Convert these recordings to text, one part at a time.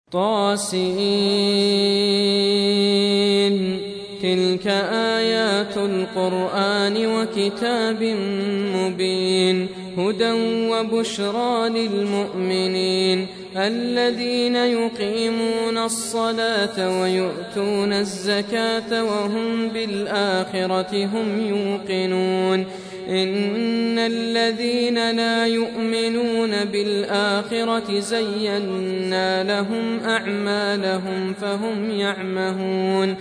طاسين. تلك آيات القرآن وكتاب مبين، هدى وبشرى للمؤمنين الذين يقيمون الصلاة ويؤتون الزكاة وهم بالآخرة هم يوقنون. إن الذين لا يؤمنون بالآخرة زينا لهم أعمالهم فهم يعمهون.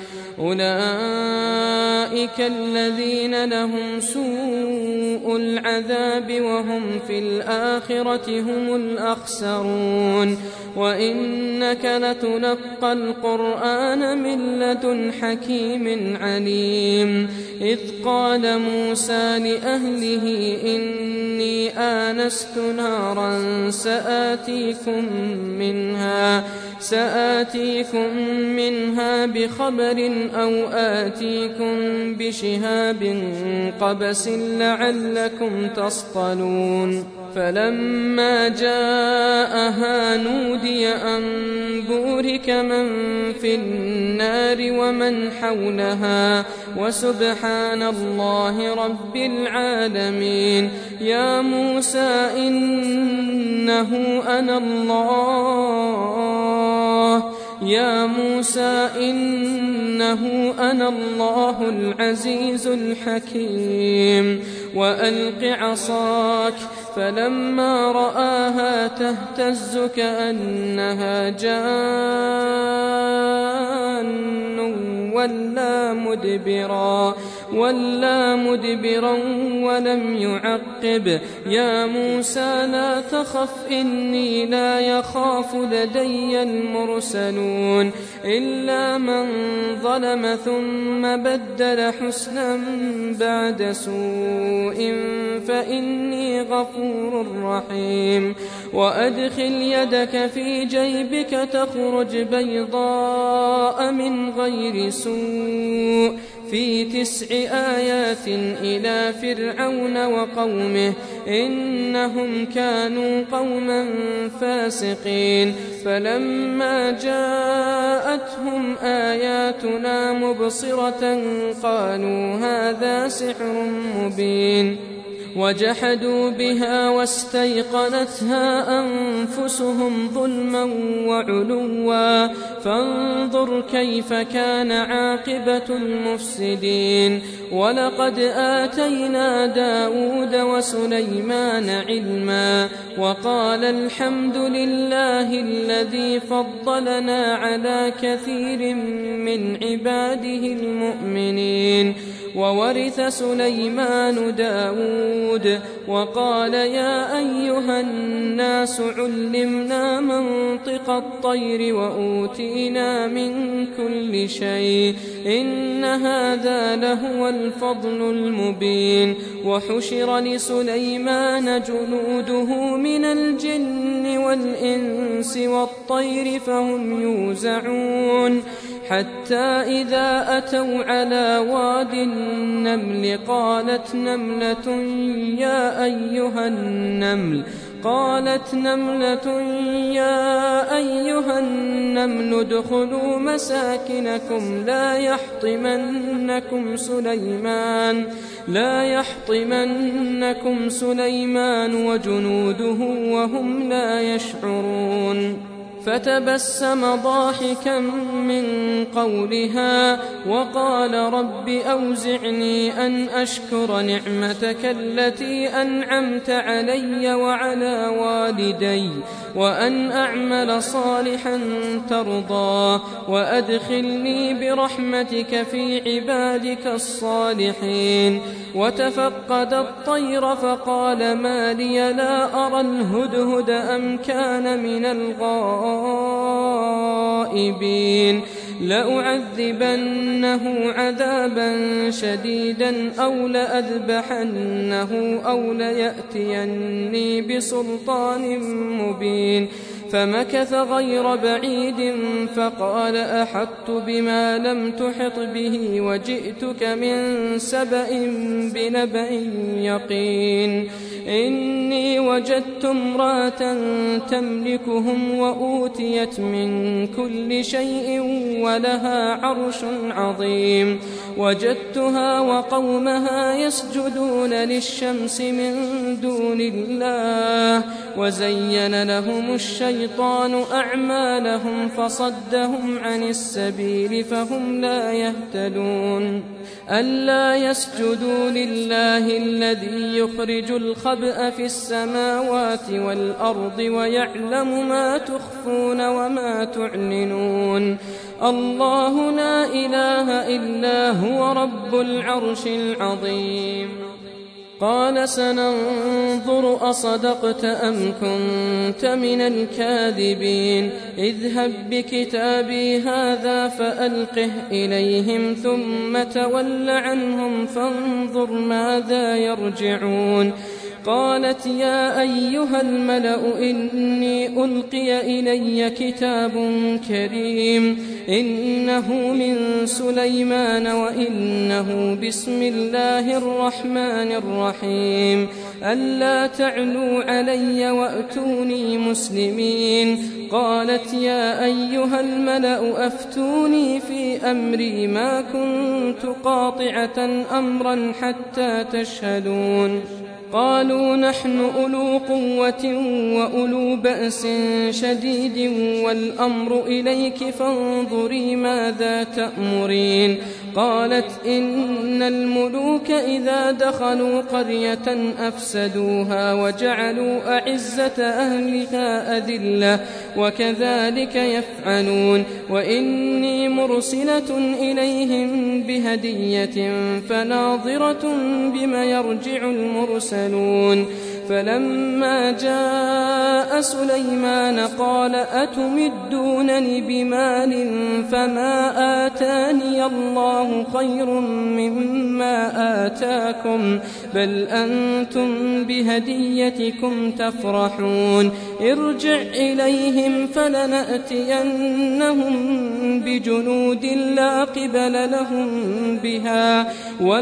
أولئك الذين لهم سوء العذاب وهم في الآخرة هم الأخسرون. وإنك لتلقى القرآن من لدن حكيم عليم. إذ قال موسى لأهله إني آنست نارا سآتيكم منها بخبر أو آتيكم بشهاب قبس لعلكم تصطلون. فلما جاءها نودي أن بورك من في النار ومن حولها وسبحان الله رب العالمين. يا موسى إنه أنا الله العزيز الحكيم. وألق عصاك. فلما رآها تهتز كأنها جان ولا مدبرا ولم يعقب. يا موسى لا تخف إني لا يخاف لدي المرسلون إلا من ظلم ثم بدل حسنا بعد سوء فإني غفور رحيم. وأدخل يدك في جيبك تخرج بيضاء من غير سوء في 9 آيات إلى فرعون وقومه إنهم كانوا قوما فاسقين. فلما جاءتهم آياتنا مبصرة قالوا هذا سحر مبين. وجحدوا بها واستيقنتها أنفسهم ظلما وعلوا فانظر كيف كان عاقبة المفسدين. ولقد آتينا داود وسليمان علما وقال الحمد لله الذي فضلنا على كثير من عباده المؤمنين. وورث سليمان داود وقال يا أيها الناس علمنا منطق الطير وأوتينا من كل شيء إن هذا لهو الفضل المبين. وحشر لسليمان جنوده من الجن والإنس والطير فهم يوزعون حتى إذا أتوا على واد النمل قالت نملة يا أيها النمل ادخلوا مساكنكم لا يحطمنكم سليمان وجنوده وهم لا يشعرون. فتبسم ضاحكا من قولها وقال رب أوزعني أن أشكر نعمتك التي أنعمت علي وعلى والدي وأن أعمل صالحا ترضى وأدخلني برحمتك في عبادك الصالحين. وتفقد الطير فقال ما لي لا أرى الهدهد أم كان من الغائبين لأعذبنه عذابا شديدا أو لأذبحنه أو ليأتيني بسلطان مبين. فمكث غير بعيد فقال أحطت بما لم تحط به وجئتك من سبأ بنبأ يقين إني وجدت امرأة تملكهم وأوتيت من كل شيء ولها عرش عظيم وجدتها وقومها يسجدون للشمس من دون الله وزين لهم الشيطان أعمالهم فصدهم عن السبيل فهم لا يهتدون ألا يسجدوا لله الذي يخرج الخبأ في السماوات والأرض ويعلم ما تخفون وما تعلنون الله لا إله إلا هو رب العرش العظيم قال سننظر أصدقت أم كنت من الكاذبين اذهب بكتابي هذا فألقه إليهم ثم تول عنهم فانظر ماذا يرجعون قالت يا أيها الملأ إني ألقي إلي كتاب كريم إنه من سليمان وإنه بسم الله الرحمن الرحيم ألا تعلوا علي وأتوني مسلمين قالت يا أيها الملأ أفتوني في أمري ما كنت قاطعة أمرا حتى تشهدون قالوا نحن أولو قوة وأولو بأس شديد والأمر إليك فانظري ماذا تأمرين قالت إن الملوك إذا دخلوا قرية أفسدوها وجعلوا أعزة أهلها أذلة وكذلك يفعلون وإني مرسلة إليهم بهدية فناظرة بما يرجع المرسلون فلما جاء سليمان قال أتمدونني بمال فما آتاني الله خير مما آتاكم بل أنتم بهديتكم تفرحون ارجع إليهم فلنأتينهم بجنود لا قبل لهم بها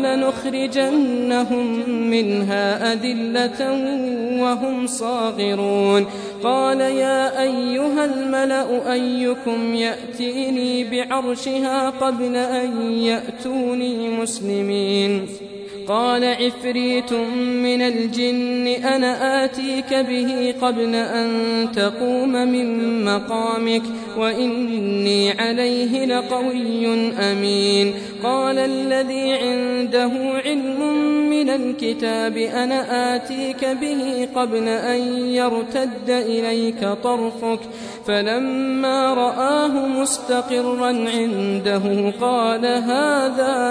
ولنخرجنهم منها أذلة وهم صاغرون قال يا أيها الملأ أيكم يأتيني بعرشها قبل أن يأتوني مسلمين قال عفريت من الجن أنا آتيك به قبل أن تقوم من مقامك وإني عليه لقوي أمين قال الذي عنده علم من الكتاب أنا آتيك به قبل أن يرتد إليك طرفك فلما رآه مستقرا عنده قال هذا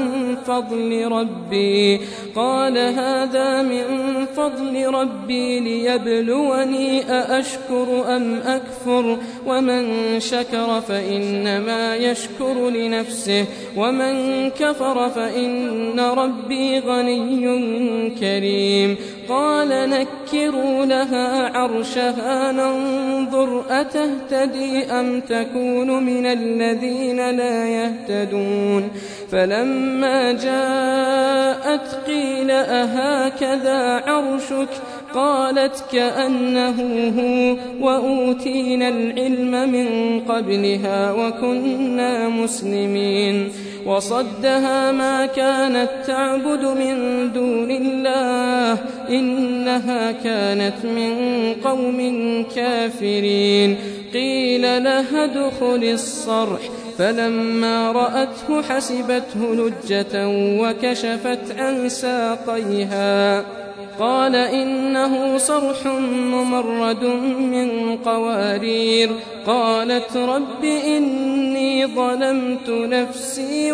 من فضل ربي ليبلوني أأشكر أم أكفر ومن شكر فإنما يشكر لنفسه ومن كفر فإن ربي غني كريم قال نكروا لها عرشها ننظر أتهتدي أم تكون من الذين لا يهتدون فلما جاءت قيل أهكذا عرشك قالت كأنه هو وأوتينا العلم من قبلها وكنا مسلمين وصدها ما كانت تعبد من دون الله إنها كانت من قوم كافرين قيل لها ادخل الصرح فلما رأته حسبته لجة وكشفت عن ساقيها قال إنه صرح ممرد من قوارير قالت رب إني ظلمت نفسي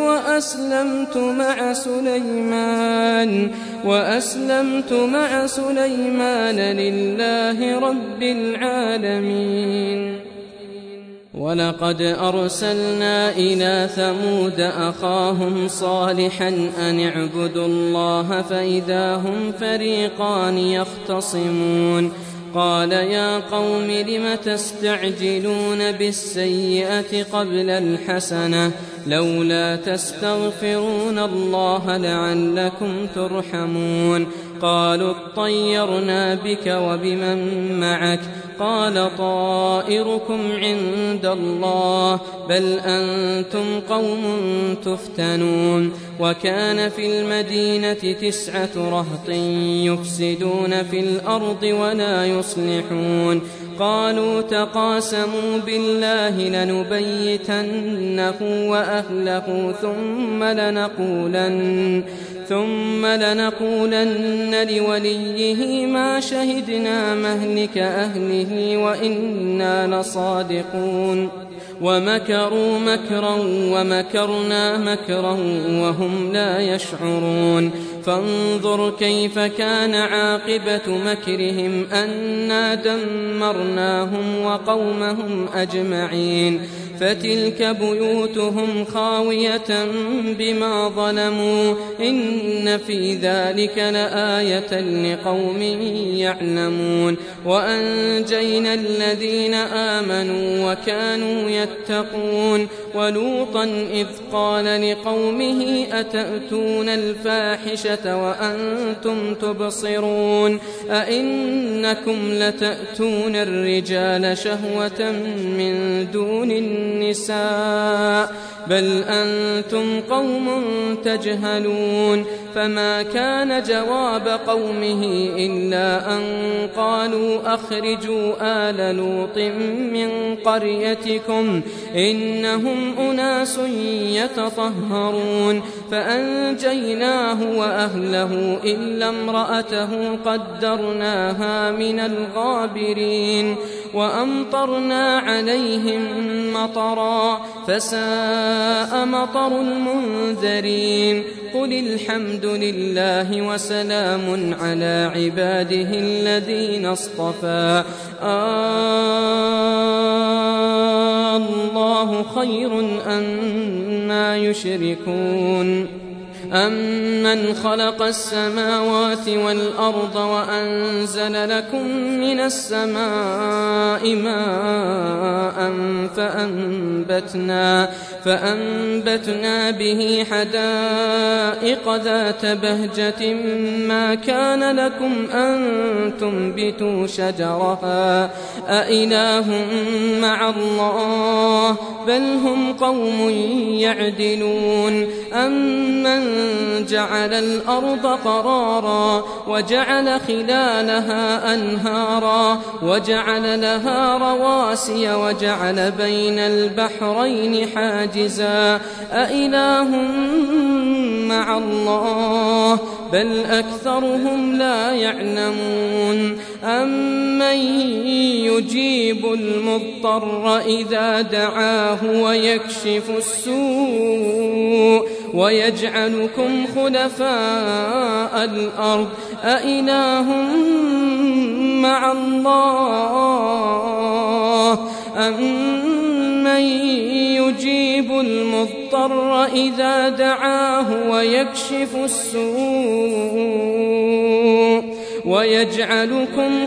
وأسلمت مع سليمان لله رب العالمين ولقد أرسلنا إلى ثمود أخاهم صالحا أن اعبدوا الله فإذا هم فريقان يختصمون قال يا قوم لم تستعجلون بالسيئة قبل الحسنة لولا تستغفرون الله لعلكم ترحمون قالوا اطيرنا بك وبمن معك قال طائركم عند الله بل أنتم قوم تفتنون وكان في المدينة 9 رهط يفسدون في الأرض ولا يصلحون قالوا تقاسموا بالله لنبيتنه وأهله ثم لنقولن لوليه ما شهدنا مهلك أهله وإنا لصادقون ومكروا مكرا ومكرنا مكرا وهم لا يشعرون فانظر كيف كان عاقبة مكرهم أنا دمرناهم وقومهم أجمعين فتلك بيوتهم خاوية بما ظلموا إن في ذلك لآية لقوم يعلمون وأنجينا الذين آمنوا وكانوا يتقون ولوطا إذ قال لقومه أتأتون الفاحشة وأنتم تبصرون أئنكم لتأتون الرجال شهوة من دون النساء بل أنتم قوم تجهلون فما كان جواب قومه إلا أن قالوا أخرجوا آل لوط من قريتكم إنهم أناس يتطهرون فأنجيناه وأهله إلا امرأته قدرناها من الغابرين وأمطرنا عليهم مطرا فساء مطر المنذرين قل الحمد لله وسلام على عباده الذين اصطفى الله خير أما يشركون أمن خلق السماوات والأرض وأنزل لكم من السماء ماء فأنبتنا به حدائق ذات بهجة ما كان لكم أن تنبتوا شجرها أإله مع الله بل هم قوم يعدلون أمن جعل الأرض قرارا وجعل خلالها أنهارا وجعل لها رواسي وجعل بين البحرين حاجزا أإله مع الله بل أكثرهم لا يعلمون أمن يجيب المضطر إذا دعاه ويكشف السوء ويجعلكم خلفاء الأرض أإله مع الله أمن يجيب المضطر إذا دعاه ويكشف السوء ويجعلكم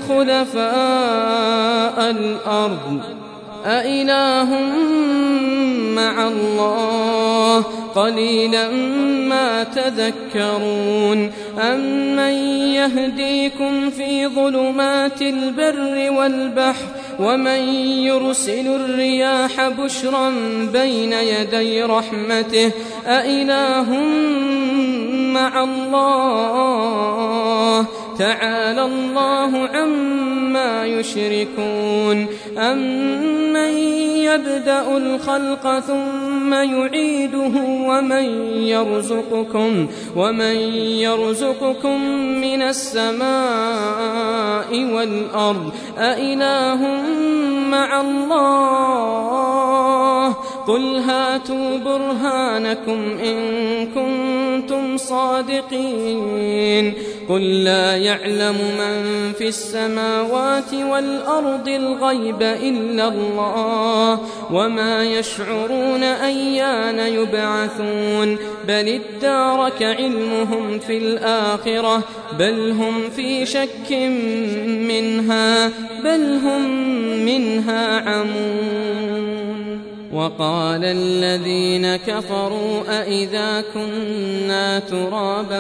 خلفاء الأرض أإله مع الله قليلا ما تذكرون أمن يهديكم في ظلمات البر والبحر ومن يرسل الرياح بشرا بين يدي رحمته أإله مع الله تعالى الله عما يشركون أمن يبدأ الخلق ثم يعيده ومن يرزقكم من السماء والأرض أإله مع الله قل هاتوا برهانكم إن كنتم صادقين قل لا يعلم من في السماوات والأرض الغيب إلا الله وما يشعرون أيان يبعثون بل ادارك علمهم في الآخرة بل هم في شك منها بل هم منها عمون وقال الذين كفروا أئذا كنا ترابا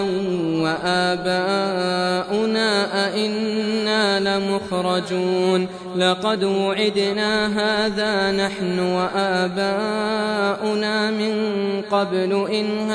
وآباؤنا أئنا لمخرجون لقد وعدنا هذا نحن وآباؤنا من قبل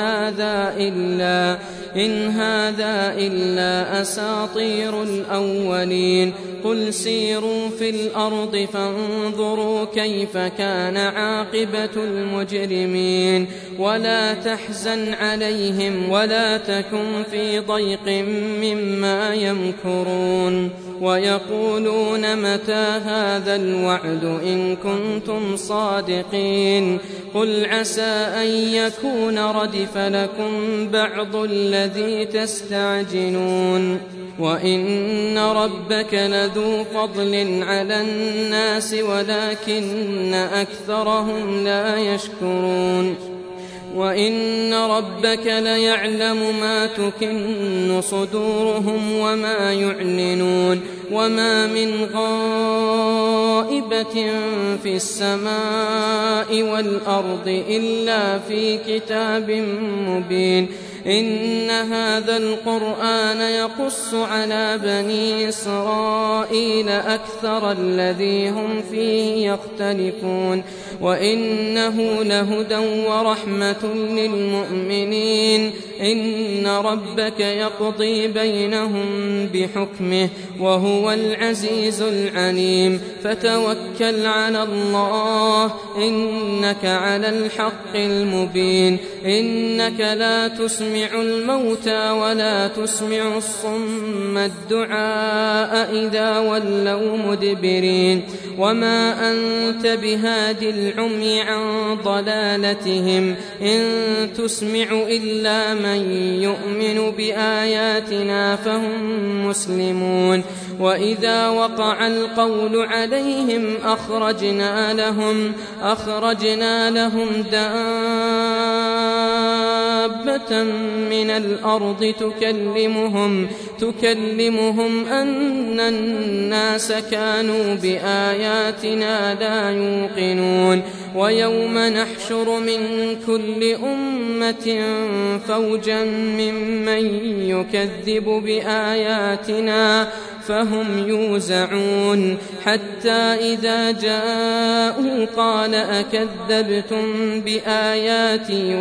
إن هذا إلا أساطير الأولين قل سيروا في الأرض فانظروا كيف كان عاقبة المجرمين ولا تحزن عليهم ولا تكن في ضيق مما يمكرون ويقولون متى هذا الوعد إن كنتم صادقين قل عسى أن يكون ردف لكم بعض الذي تستعجلون وإن ربك لذو فضل على الناس ولكن أكثرهم لا يشكرون وإن ربك ليعلم ما تكن صدورهم وما يعلنون وما من غائبة في السماء والأرض إلا في كتاب مبين إن هذا القرآن يقص على بني إسرائيل أكثر الذي هم فيه يختلفون وإنه لهدى ورحمة للمؤمنين إن ربك يقضي بينهم بحكمه وهو العزيز العليم فتوكل على الله إنك على الحق المبين إنك لا تسمع الموتى ولا تسمع الصم الدعاء إذا ولوا مدبرين وما أنت بهاد العمي عن ضلالتهم إن تسمع إلا من يؤمن بآياتنا فهم مسلمون وإذا وقع القول عليهم أخرجنا لهم دابة من الأرض تكلمهم أن الناس كانوا بآياتنا لا يوقنون ويوم نحشر من كل أمة فوجا ممن يكذب بآياتنا فهم يوزعون حتى إذا جاءوا قال أكذبتم بآياتي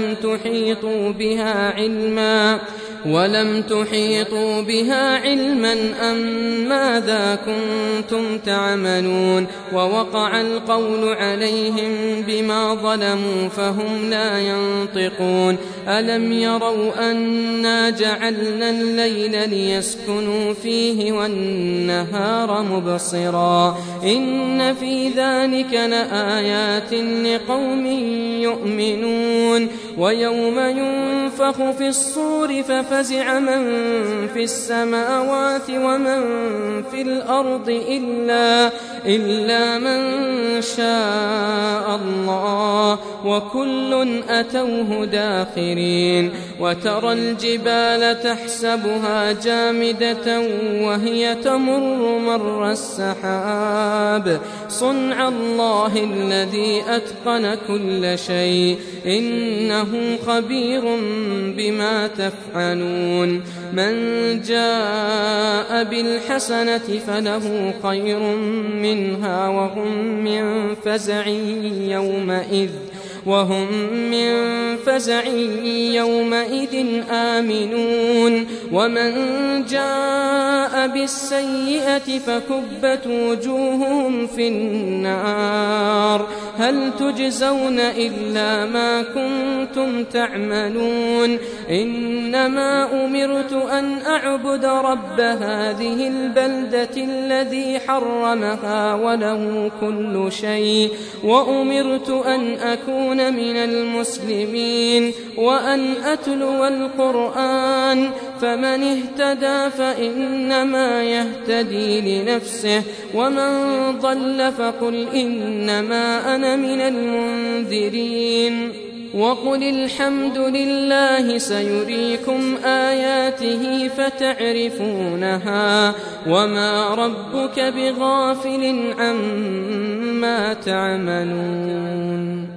ولم تحيطوا بها علما أم ماذا كنتم تعملون ووقع القول عليهم بما ظلموا فهم لا ينطقون ألم يروا أنا جعلنا الليل ليسكنوا فيه والنهار مبصرا إن في ذلك لآيات لقوم يؤمنون ويوم ينفخ في الصور ففزع من في السماوات ومن في الأرض إلا من شاء الله وكل أتوه داخرين وترى الجبال تحسبها جامدة وهي تمر مر السحاب صنع الله الذي أتقن كل شيء إنه خبير بما تفعلون من جاء بالحسنة فله خير منها وهم من فزع يومئذ آمنون ومن جاء بالسيئة فكبت وجوههم في النار هل تجزون إلا ما كنتم تعملون إنما أمرت أن أعبد رب هذه البلدة الذي حرمها وله كل شيء وأمرت أن أكون من المسلمين وأن أتلو القرآن فمن اهتدى فإنما يهتدي لنفسه ومن ضل فقل إنما أنا من المنذرين وقل الحمد لله سيريكم آياته فتعرفونها وما ربك بغافل عما تعملون